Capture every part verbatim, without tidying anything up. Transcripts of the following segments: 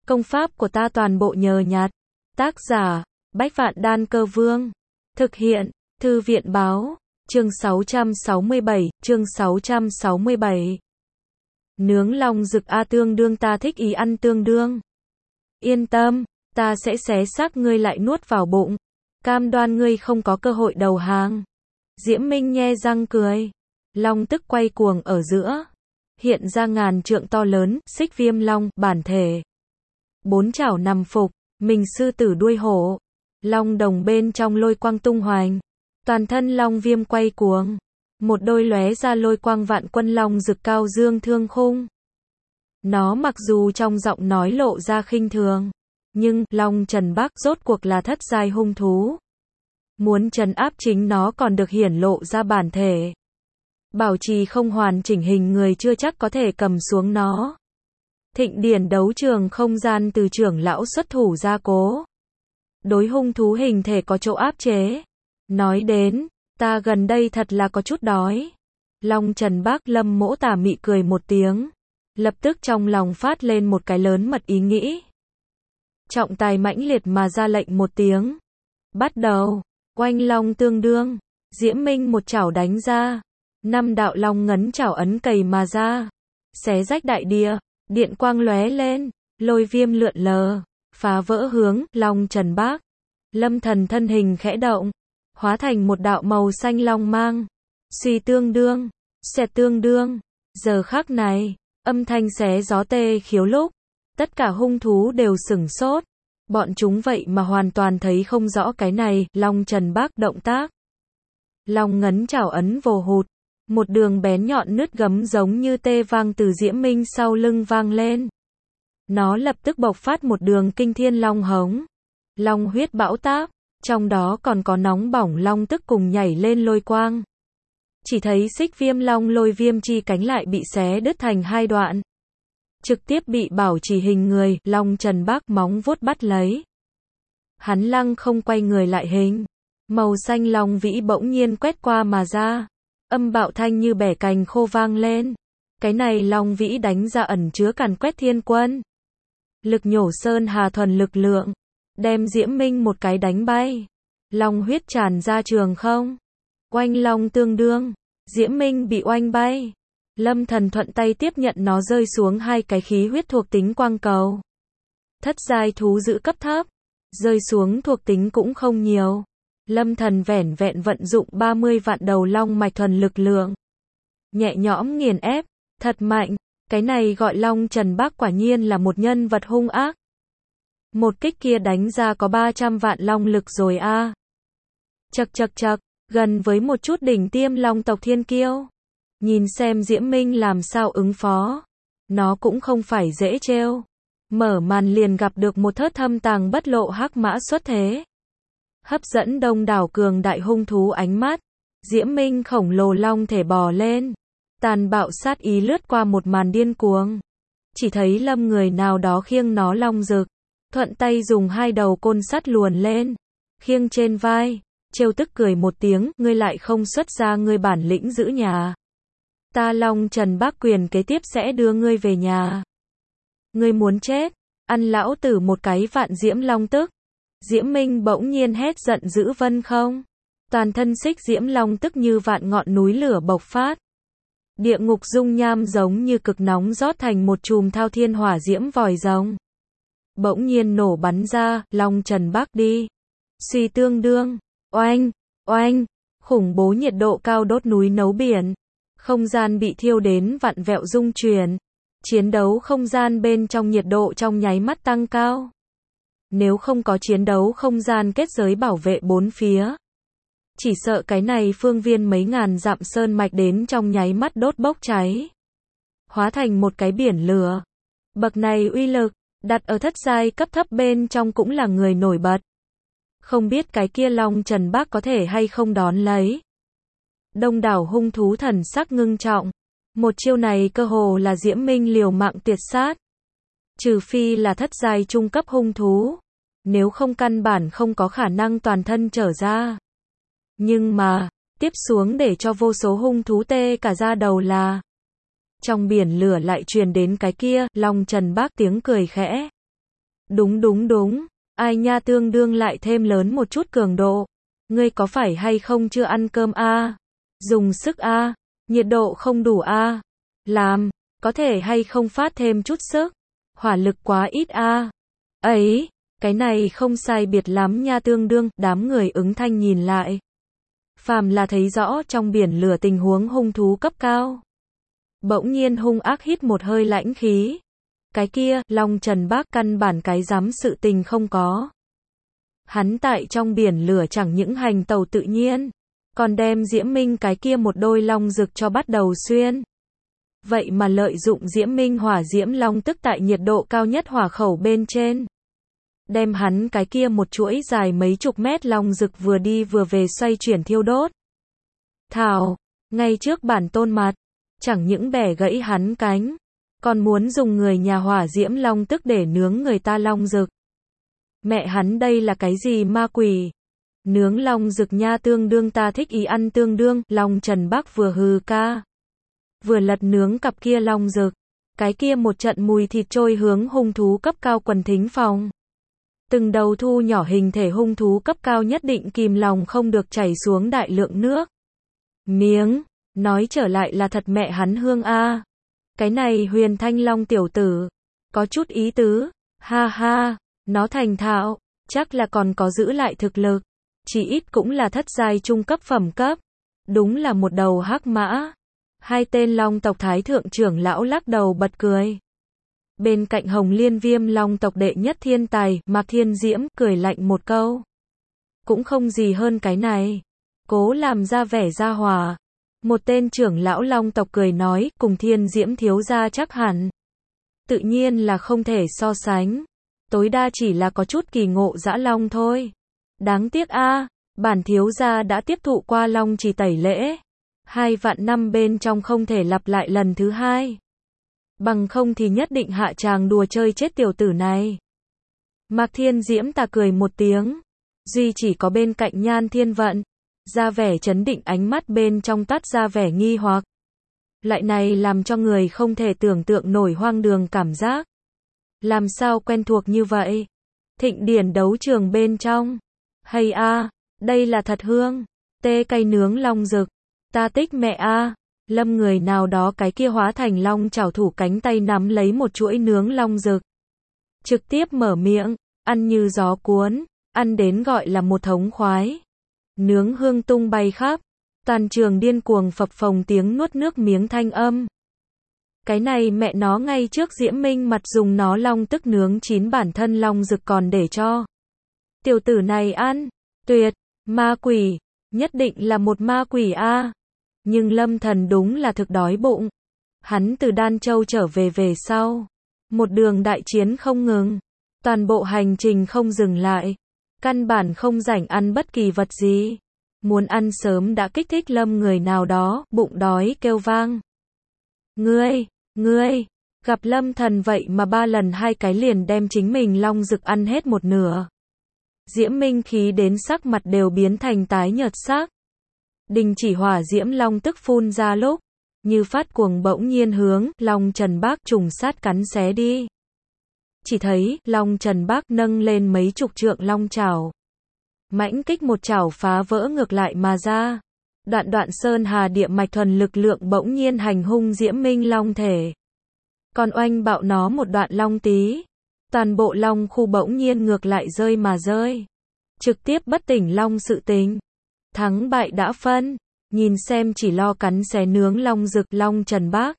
Công pháp của ta toàn bộ nhờ nhặt. Tác giả, Bách Vạn Đan Cơ Vương. Thực hiện, Thư viện Báo. Chương sáu trăm sáu mươi bảy, chương sáu trăm sáu mươi bảy. Nướng long rực a tương đương ta thích ý ăn tương đương. Yên tâm, ta sẽ xé xác ngươi lại nuốt vào bụng. Cam đoan ngươi không có cơ hội đầu hàng. Diễm Minh nhe răng cười. Long tức quay cuồng ở giữa. Hiện ra ngàn trượng to lớn, xích viêm long, bản thể. Bốn chảo nằm phục, mình sư tử đuôi hổ. Long đồng bên trong lôi quang tung hoành. Toàn thân long viêm quay cuồng. Một đôi lóe ra lôi quang vạn quân long rực cao dương thương khung. Nó mặc dù trong giọng nói lộ ra khinh thường, nhưng Long Trần Bác rốt cuộc là thất giai hung thú. Muốn trấn áp chính nó còn được hiển lộ ra bản thể. Bảo trì không hoàn chỉnh hình người chưa chắc có thể cầm xuống nó. Thịnh điển đấu trường không gian từ trưởng lão xuất thủ gia cố. Đối hung thú hình thể có chỗ áp chế. Nói đến, ta gần đây thật là có chút đói. Long Trần Bác Lâm Mỗ tà mị cười một tiếng. Lập tức trong lòng phát lên một cái lớn mật ý nghĩ. Trọng tài mãnh liệt mà ra lệnh một tiếng. Bắt đầu, oanh long tương đương. Diễm Minh một chảo đánh ra. Năm đạo long ngấn chảo ấn cầy mà ra. Xé rách đại địa, điện quang lóe lên, lôi viêm lượn lờ, phá vỡ hướng, Long Trần Bác. Lâm Thần thân hình khẽ động, hóa thành một đạo màu xanh long mang. Suy tương đương, xẹt tương đương. Giờ khắc này, âm thanh xé gió tê khiếu lúc, tất cả hung thú đều sửng sốt. Bọn chúng vậy mà hoàn toàn thấy không rõ cái này, Long Trần Bác động tác. Long ngấn chảo ấn vồ hụt, một đường bén nhọn nứt gấm giống như tê vang từ Diễm Minh sau lưng vang lên. Nó lập tức bộc phát một đường kinh thiên long hống. Long huyết bão táp, trong đó còn có nóng bỏng long tức cùng nhảy lên lôi quang. Chỉ thấy xích viêm long lôi viêm chi cánh lại bị xé đứt thành hai đoạn. Trực tiếp bị bảo trì hình người, Long Trần Bác móng vuốt bắt lấy. Hắn lăng không quay người lại hình. Màu xanh long vĩ bỗng nhiên quét qua mà ra. Âm bạo thanh như bẻ cành khô vang lên. Cái này long vĩ đánh ra ẩn chứa càn quét thiên quân. Lực nhổ sơn hà thuần lực lượng. Đem Diễm Minh một cái đánh bay. Long huyết tràn ra trường không. Oanh long tương đương. Diễm Minh bị oanh bay. Lâm Thần thuận tay tiếp nhận nó rơi xuống hai cái khí huyết thuộc tính quang cầu. Thất giai thú giữ cấp thấp. Rơi xuống thuộc tính cũng không nhiều. Lâm Thần vẻn vẹn vận dụng ba mươi vạn đầu long mạch thuần lực lượng. Nhẹ nhõm nghiền ép, thật mạnh, cái này gọi Long Trần Bác quả nhiên là một nhân vật hung ác. Một kích kia đánh ra có ba trăm vạn long lực rồi a. À. Chậc chậc chậc, gần với một chút đỉnh tiêm long tộc thiên kiêu. Nhìn xem Diễm Minh làm sao ứng phó. Nó cũng không phải dễ trêu. Mở màn liền gặp được một thớt thâm tàng bất lộ hắc mã xuất thế. Hấp dẫn đông đảo cường đại hung thú ánh mắt. Diễm Minh khổng lồ long thể bò lên. Tàn bạo sát ý lướt qua một màn điên cuồng. Chỉ thấy lâm người nào đó khiêng nó long rực. Thuận tay dùng hai đầu côn sắt luồn lên. Khiêng trên vai. Trêu tức cười một tiếng. Ngươi lại không xuất ra ngươi bản lĩnh giữ nhà. Ta Long Trần Bác quyền kế tiếp sẽ đưa ngươi về nhà. Ngươi muốn chết. Ăn lão tử một cái vạn diễm long tức. Diễm Minh bỗng nhiên hét giận dữ vân không. Toàn thân xích diễm long tức như vạn ngọn núi lửa bộc phát. Địa ngục dung nham giống như cực nóng rót thành một chùm thao thiên hỏa diễm vòi rồng. Bỗng nhiên nổ bắn ra, Long Trần Bác đi. Suy tương đương, oanh, oanh, khủng bố nhiệt độ cao đốt núi nấu biển. Không gian bị thiêu đến vặn vẹo rung chuyển. Chiến đấu không gian bên trong nhiệt độ trong nháy mắt tăng cao. Nếu không có chiến đấu không gian kết giới bảo vệ bốn phía. Chỉ sợ cái này phương viên mấy ngàn dặm sơn mạch đến trong nháy mắt đốt bốc cháy. Hóa thành một cái biển lửa. Bậc này uy lực, đặt ở thất giai cấp thấp bên trong cũng là người nổi bật. Không biết cái kia Long Trần Bác có thể hay không đón lấy. Đông đảo hung thú thần sắc ngưng trọng. Một chiêu này cơ hồ là Diễm Minh liều mạng tiệt sát. Trừ phi là thất giai trung cấp hung thú. Nếu không căn bản không có khả năng toàn thân trở ra. Nhưng mà, tiếp xuống để cho vô số hung thú tê cả da đầu là. Trong biển lửa lại truyền đến cái kia, Long Trần Bác tiếng cười khẽ. Đúng đúng đúng, ai nha tương đương lại thêm lớn một chút cường độ. Ngươi có phải hay không chưa ăn cơm a? Dùng sức a? Nhiệt độ không đủ a? Làm, có thể hay không phát thêm chút sức? Hỏa lực quá ít a? Ấy, cái này không sai biệt lắm nha tương đương, đám người ứng thanh nhìn lại. Phàm là thấy rõ trong biển lửa tình huống hung thú cấp cao. Bỗng nhiên hung ác hít một hơi lãnh khí. Cái kia, Long Trần Bác căn bản cái dám sự tình không có. Hắn tại trong biển lửa chẳng những hành tàu tự nhiên, còn đem Diễm Minh cái kia một đôi long rực cho bắt đầu xuyên. Vậy mà lợi dụng Diễm Minh hỏa diễm long tức tại nhiệt độ cao nhất hỏa khẩu bên trên. Đem hắn cái kia một chuỗi dài mấy chục mét long rực vừa đi vừa về xoay chuyển thiêu đốt. Thảo, ngay trước bản tôn mặt, chẳng những bẻ gãy hắn cánh, còn muốn dùng người nhà hỏa diễm long tức để nướng người ta long rực. Mẹ hắn đây là cái gì ma quỷ? Nướng long rực nha tương đương ta thích ý ăn tương đương, Long Trần Bắc vừa hừ ca. Vừa lật nướng cặp kia long rực, cái kia một trận mùi thịt trôi hướng hung thú cấp cao quần thính phòng. Từng đầu thu nhỏ hình thể hung thú cấp cao nhất định kìm lòng không được chảy xuống đại lượng nước. Miếng, nói trở lại là thật mẹ hắn hương a. Cái này Huyền Thanh Long tiểu tử, có chút ý tứ, ha ha, nó thành thạo, chắc là còn có giữ lại thực lực, chỉ ít cũng là thất giai trung cấp phẩm cấp, đúng là một đầu hắc mã. Hai tên long tộc thái thượng trưởng lão lắc đầu bật cười. Bên cạnh Hồng Liên Viêm long tộc đệ nhất thiên tài, Mạc Thiên Diễm, cười lạnh một câu. Cũng không gì hơn cái này. Cố làm ra vẻ ra hòa. Một tên trưởng lão long tộc cười nói, cùng Thiên Diễm thiếu gia chắc hẳn. Tự nhiên là không thể so sánh. Tối đa chỉ là có chút kỳ ngộ dã long thôi. Đáng tiếc a, bản thiếu gia đã tiếp thụ qua long chỉ tẩy lễ. Hai vạn năm bên trong không thể lặp lại lần thứ hai. Bằng không thì nhất định hạ tràng đùa chơi chết tiểu tử này. Mạc Thiên Diễm ta cười một tiếng. Duy chỉ có bên cạnh Nhan Thiên Vận. Ra vẻ chấn định ánh mắt bên trong tắt ra vẻ nghi hoặc. Lại này làm cho người không thể tưởng tượng nổi hoang đường cảm giác. Làm sao quen thuộc như vậy? Thịnh điển đấu trường bên trong. Hay a, đây là thật hương. Tê cây nướng long rực. Ta tích mẹ a. Lâm người nào đó cái kia hóa thành long chảo thủ cánh tay nắm lấy một chuỗi nướng long rực. Trực tiếp mở miệng, ăn như gió cuốn, ăn đến gọi là một thống khoái. Nướng hương tung bay khắp, toàn trường điên cuồng phập phồng tiếng nuốt nước miếng thanh âm. Cái này mẹ nó ngay trước Diễm Minh mặt dùng nó long tức nướng chín bản thân long rực còn để cho tiểu tử này ăn, tuyệt, ma quỷ, nhất định là một ma quỷ a. Nhưng Lâm Thần đúng là thực đói bụng. Hắn từ Đan Châu trở về về sau, một đường đại chiến không ngừng, toàn bộ hành trình không dừng lại, căn bản không rảnh ăn bất kỳ vật gì. Muốn ăn sớm đã kích thích Lâm người nào đó, bụng đói kêu vang. Ngươi, ngươi, gặp Lâm Thần vậy mà ba lần hai cái liền đem chính mình long rực ăn hết một nửa. Diễm Minh khí đến sắc mặt đều biến thành tái nhợt sắc. Đình chỉ hỏa diễm long tức phun ra lúc, như phát cuồng bỗng nhiên hướng Long Trần Bác trùng sát cắn xé đi. Chỉ thấy Long Trần Bác nâng lên mấy chục trượng long chảo, mãnh kích một chảo phá vỡ ngược lại mà ra. Đoạn đoạn sơn hà địa mạch thuần lực lượng bỗng nhiên hành hung Diễm Minh long thể. Còn oanh bạo nó một đoạn long tí, toàn bộ long khu bỗng nhiên ngược lại rơi mà rơi, trực tiếp bất tỉnh long sự tình. Thắng bại đã phân, nhìn xem chỉ lo cắn xé nướng long rực Long Trần Bác.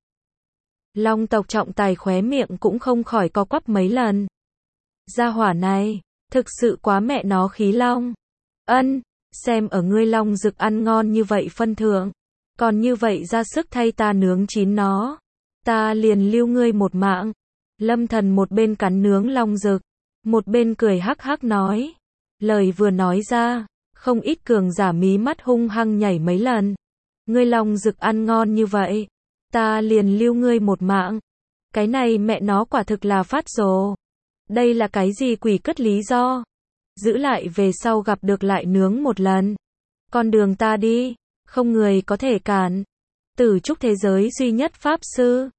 Long tộc trọng tài khóe miệng cũng không khỏi co quắp mấy lần. Gia hỏa này, thực sự quá mẹ nó khí long. Ân, xem ở ngươi long rực ăn ngon như vậy phân thượng, còn như vậy ra sức thay ta nướng chín nó, ta liền lưu ngươi một mạng. Lâm Thần một bên cắn nướng long rực, một bên cười hắc hắc nói. Lời vừa nói ra, không ít cường giả mí mắt hung hăng nhảy mấy lần. Ngươi long rực ăn ngon như vậy, ta liền lưu ngươi một mạng. Cái này mẹ nó quả thực là phát rồ. Đây là cái gì quỷ cất lý do? Giữ lại về sau gặp được lại nướng một lần. Con đường ta đi, không người có thể cản. Tử trúc thế giới duy nhất pháp sư.